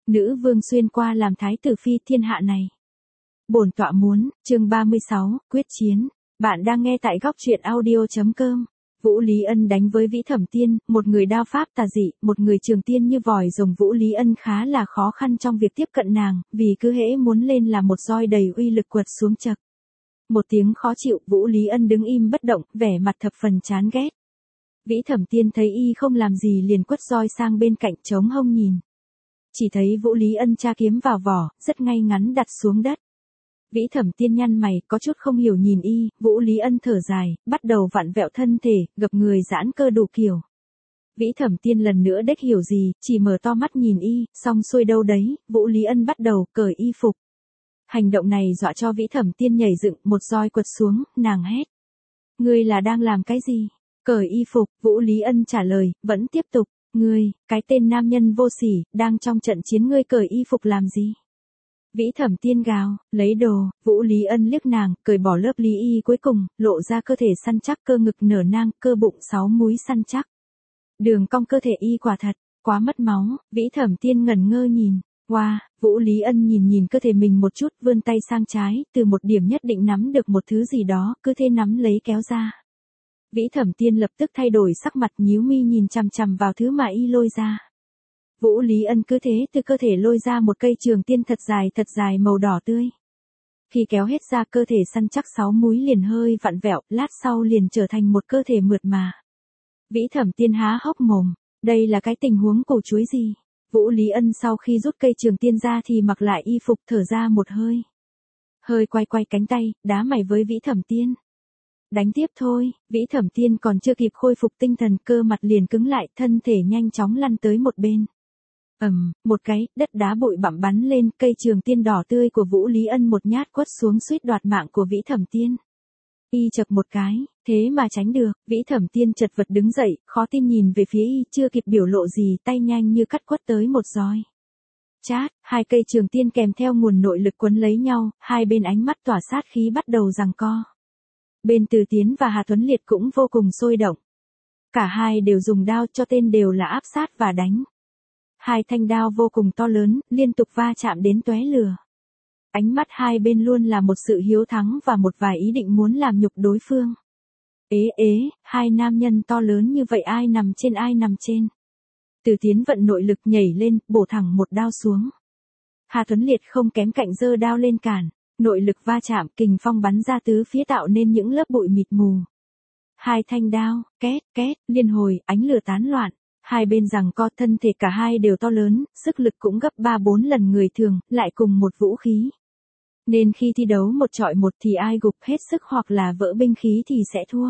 Nữ vương xuyên qua làm thái tử phi thiên hạ này. Bổn tọa muốn, chương 36, quyết chiến. Bạn đang nghe tại góc truyện audio.com. Vũ Lý Ân đánh với Vĩ Thẩm Tiên, một người đao pháp tà dị, một người trường tiên như vòi rồng. Vũ Lý Ân khá là khó khăn trong việc tiếp cận nàng, vì cứ hễ muốn lên là một roi đầy uy lực quật xuống chậc. Một tiếng khó chịu, Vũ Lý Ân đứng im bất động, vẻ mặt thập phần chán ghét. Vĩ Thẩm Tiên thấy y không làm gì liền quất roi sang bên cạnh chống hông nhìn. Chỉ thấy Vũ Lý Ân tra kiếm vào vỏ, rất ngay ngắn đặt xuống đất. Vĩ Thẩm Tiên nhăn mày, có chút không hiểu nhìn y. Vũ Lý Ân thở dài, bắt đầu vặn vẹo thân thể, gập người giãn cơ đủ kiểu. Vĩ Thẩm Tiên lần nữa đếch hiểu gì, chỉ mở to mắt nhìn y, xong xuôi đâu đấy, Vũ Lý Ân bắt đầu cởi y phục. Hành động này dọa cho Vĩ Thẩm Tiên nhảy dựng, một roi quật xuống, nàng hét. Ngươi là đang làm cái gì? Cởi y phục, Vũ Lý Ân trả lời, vẫn tiếp tục. Ngươi, cái tên nam nhân vô sỉ, đang trong trận chiến ngươi cởi y phục làm gì? Vĩ Thẩm Tiên gào, lấy đồ. Vũ Lý Ân liếc nàng, cởi bỏ lớp lý y cuối cùng, lộ ra cơ thể săn chắc, cơ ngực nở nang, cơ bụng 6 múi săn chắc. Đường cong cơ thể y quả thật, quá mất máu. Vĩ Thẩm Tiên ngẩn ngơ nhìn. Wow, Vũ Lý Ân nhìn cơ thể mình một chút, vươn tay sang trái, từ một điểm nhất định nắm được một thứ gì đó, cứ thế nắm lấy kéo ra. Vĩ Thẩm Tiên lập tức thay đổi sắc mặt, nhíu mi nhìn chằm chằm vào thứ mà y lôi ra. Vũ Lý Ân cứ thế từ cơ thể lôi ra một cây trường tiên thật dài màu đỏ tươi. Khi kéo hết ra, cơ thể săn chắc 6 múi liền hơi vặn vẹo, lát sau liền trở thành một cơ thể mượt mà. Vĩ Thẩm Tiên há hốc mồm, đây là cái tình huống cổ chuối gì? Vũ Lý Ân sau khi rút cây trường tiên ra thì mặc lại y phục, thở ra một hơi. Hơi quay cánh tay, đá mày với Vĩ Thẩm Tiên. Đánh tiếp thôi. Vĩ Thẩm Tiên còn chưa kịp khôi phục tinh thần, cơ mặt liền cứng lại, thân thể nhanh chóng lăn tới một bên. Một cái, đất đá bụi bặm bắn lên, cây trường tiên đỏ tươi của Vũ Lý Ân một nhát quất xuống suýt đoạt mạng của Vĩ Thẩm Tiên. Y chậc một cái, thế mà tránh được. Vĩ Thẩm Tiên chật vật đứng dậy, khó tin nhìn về phía y, chưa kịp biểu lộ gì, tay nhanh như cắt quất tới một roi. Chát, hai cây trường tiên kèm theo nguồn nội lực quấn lấy nhau, hai bên ánh mắt tỏa sát khí bắt đầu giằng co. Bên Từ Tiến và Hà Tuấn Liệt cũng vô cùng sôi động. Cả hai đều dùng đao, cho tên đều là áp sát và đánh. Hai thanh đao vô cùng to lớn, liên tục va chạm đến tóe lửa. Ánh mắt hai bên luôn là một sự hiếu thắng và một vài ý định muốn làm nhục đối phương. Hai nam nhân to lớn như vậy ai nằm trên. Từ Tiến vận nội lực nhảy lên, bổ thẳng một đao xuống. Hà Tuấn Liệt không kém cạnh giơ đao lên cản. Nội lực va chạm, kình phong bắn ra tứ phía tạo nên những lớp bụi mịt mù. Hai thanh đao, két, liên hồi, ánh lửa tán loạn. Hai bên giằng co, thân thể cả hai đều to lớn, sức lực cũng gấp 3-4 lần người thường, lại cùng một vũ khí. Nên khi thi đấu một chọi một thì ai gục hết sức hoặc là vỡ binh khí thì sẽ thua.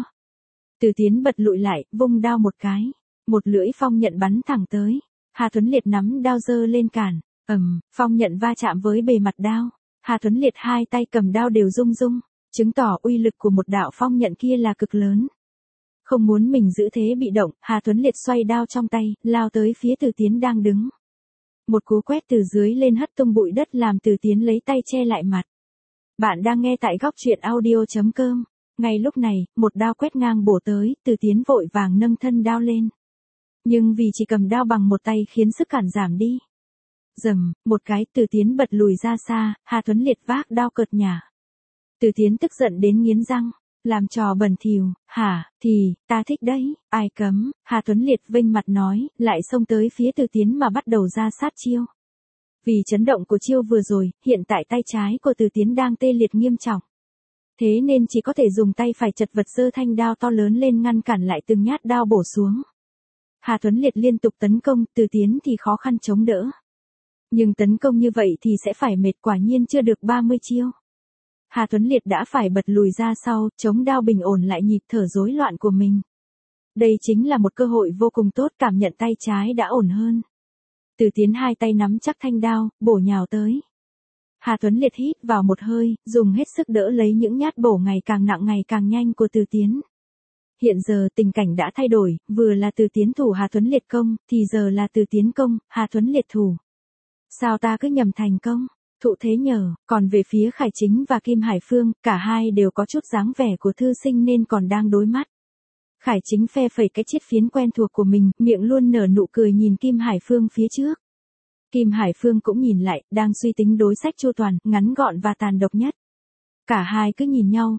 Từ Tiến bật lùi lại, vung đao một cái. Một lưỡi phong nhận bắn thẳng tới. Hà Tuấn Liệt nắm đao giơ lên cản. Phong nhận va chạm với bề mặt đao. Hà Tuấn Liệt hai tay cầm đao đều rung, chứng tỏ uy lực của một đạo phong nhận kia là cực lớn. Không muốn mình giữ thế bị động, Hà Tuấn Liệt xoay đao trong tay, lao tới phía Từ Tiến đang đứng. Một cú quét từ dưới lên hất tung bụi đất làm Từ Tiến lấy tay che lại mặt. Bạn đang nghe tại góc truyện audio.com. Ngay lúc này, một đao quét ngang bổ tới, Từ Tiến vội vàng nâng thân đao lên. Nhưng vì chỉ cầm đao bằng một tay khiến sức cản giảm đi. Rầm, một cái, Từ Tiến bật lùi ra xa, Hà Tuấn Liệt vác đao cợt nhả. Từ Tiến tức giận đến nghiến răng, làm trò bẩn thỉu, hả, thì, ta thích đấy, ai cấm. Hà Tuấn Liệt vênh mặt nói, lại xông tới phía Từ Tiến mà bắt đầu ra sát chiêu. Vì chấn động của chiêu vừa rồi, hiện tại tay trái của Từ Tiến đang tê liệt nghiêm trọng. Thế nên chỉ có thể dùng tay phải chật vật giơ thanh đao to lớn lên ngăn cản lại từng nhát đao bổ xuống. Hà Tuấn Liệt liên tục tấn công, Từ Tiến thì khó khăn chống đỡ. Nhưng tấn công như vậy thì sẽ phải mệt, quả nhiên chưa được 30 chiêu. Hà Tuấn Liệt đã phải bật lùi ra sau, chống đao bình ổn lại nhịp thở rối loạn của mình. Đây chính là một cơ hội vô cùng tốt, cảm nhận tay trái đã ổn hơn. Từ Tiến hai tay nắm chắc thanh đao, bổ nhào tới. Hà Tuấn Liệt hít vào một hơi, dùng hết sức đỡ lấy những nhát bổ ngày càng nặng ngày càng nhanh của Từ Tiến. Hiện giờ tình cảnh đã thay đổi, vừa là Từ Tiến thủ Hà Tuấn Liệt công, thì giờ là Từ Tiến công, Hà Tuấn Liệt thủ. Sao ta cứ nhầm thành công? Thụ thế nhờ, còn về phía Khải Chính và Kim Hải Phương, cả hai đều có chút dáng vẻ của thư sinh nên còn đang đối mắt. Khải Chính phe phẩy cái chiếc phiến quen thuộc của mình, miệng luôn nở nụ cười nhìn Kim Hải Phương phía trước. Kim Hải Phương cũng nhìn lại, đang suy tính đối sách chu toàn, ngắn gọn và tàn độc nhất. Cả hai cứ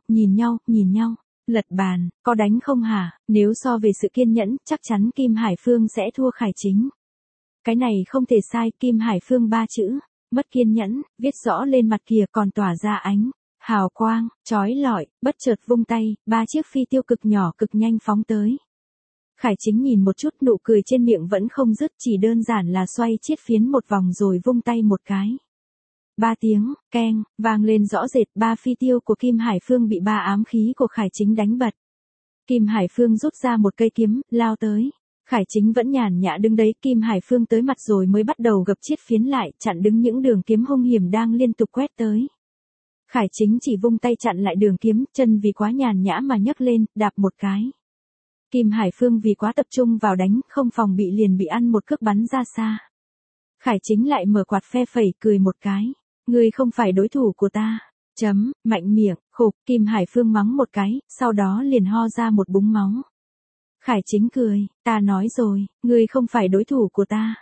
nhìn nhau, lật bàn, có đánh không hả? Nếu so về sự kiên nhẫn, chắc chắn Kim Hải Phương sẽ thua Khải Chính. Cái này không thể sai, Kim Hải Phương ba chữ, mất kiên nhẫn, viết rõ lên mặt kìa còn tỏa ra ánh hào quang, chói lọi, bất chợt vung tay, 3 chiếc phi tiêu cực nhỏ cực nhanh phóng tới. Khải Chính nhìn một chút, nụ cười trên miệng vẫn không dứt, chỉ đơn giản là xoay chiết phiến một vòng rồi vung tay một cái. 3 tiếng, keng, vang lên rõ rệt, 3 phi tiêu của Kim Hải Phương bị 3 ám khí của Khải Chính đánh bật. Kim Hải Phương rút ra một cây kiếm, lao tới. Khải Chính vẫn nhàn nhã đứng đấy, Kim Hải Phương tới mặt rồi mới bắt đầu gập chiết phiến lại, chặn đứng những đường kiếm hung hiểm đang liên tục quét tới. Khải Chính chỉ vung tay chặn lại đường kiếm, chân vì quá nhàn nhã mà nhấc lên, đạp một cái. Kim Hải Phương vì quá tập trung vào đánh, không phòng bị liền bị ăn một cước bắn ra xa. Khải Chính lại mở quạt phe phẩy, cười một cái. Ngươi không phải đối thủ của ta. Mạnh miệng, khục, Kim Hải Phương mắng một cái, sau đó liền ho ra một búng máu. Khải Chính cười, ta nói rồi, ngươi không phải đối thủ của ta.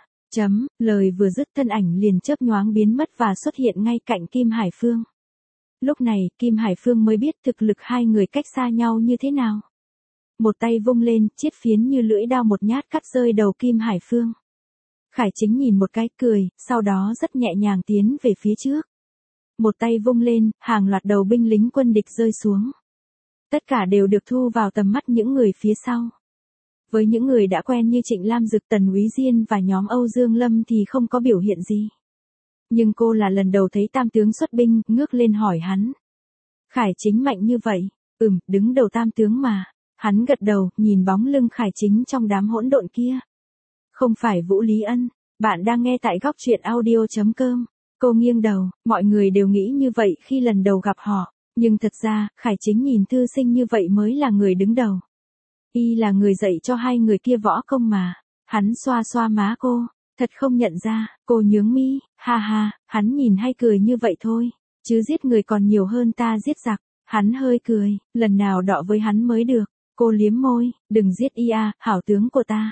Lời vừa dứt thân ảnh liền chớp nhoáng biến mất và xuất hiện ngay cạnh Kim Hải Phương. Lúc này, Kim Hải Phương mới biết thực lực hai người cách xa nhau như thế nào. Một tay vung lên, chiết phiến như lưỡi dao một nhát cắt rơi đầu Kim Hải Phương. Khải Chính nhìn một cái cười, sau đó rất nhẹ nhàng tiến về phía trước. Một tay vung lên, hàng loạt đầu binh lính quân địch rơi xuống. Tất cả đều được thu vào tầm mắt những người phía sau. Với những người đã quen như Trịnh Lam Dực, Tần Úy Diên và nhóm Âu Dương Lâm thì không có biểu hiện gì. Nhưng cô là lần đầu thấy tam tướng xuất binh, ngước lên hỏi hắn. Khải Chính mạnh như vậy? Đứng đầu tam tướng mà. Hắn gật đầu, nhìn bóng lưng Khải Chính trong đám hỗn độn kia. Không phải Vũ Lý Ân. Bạn đang nghe tại góc truyện audio.com. Cô nghiêng đầu, mọi người đều nghĩ như vậy khi lần đầu gặp họ. Nhưng thật ra, Khải Chính nhìn thư sinh như vậy mới là người đứng đầu. Y là người dạy cho hai người kia võ công mà. Hắn xoa xoa má cô. Thật không nhận ra, cô nhướng mi, ha ha, hắn nhìn hay cười như vậy thôi. Chứ giết người còn nhiều hơn ta giết giặc. Hắn hơi cười, lần nào đọ với hắn mới được. Cô liếm môi, đừng giết y à, hảo tướng của ta.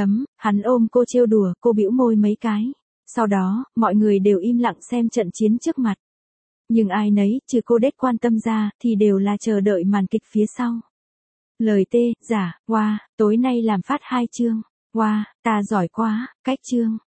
Hắn ôm cô trêu đùa, cô bĩu môi mấy cái. Sau đó, mọi người đều im lặng xem trận chiến trước mặt. Nhưng ai nấy, trừ cô đếch quan tâm ra, thì đều là chờ đợi màn kịch phía sau. Lời tê, giả, wow, tối nay làm phát 2 chương. Wow, ta giỏi quá, cách chương.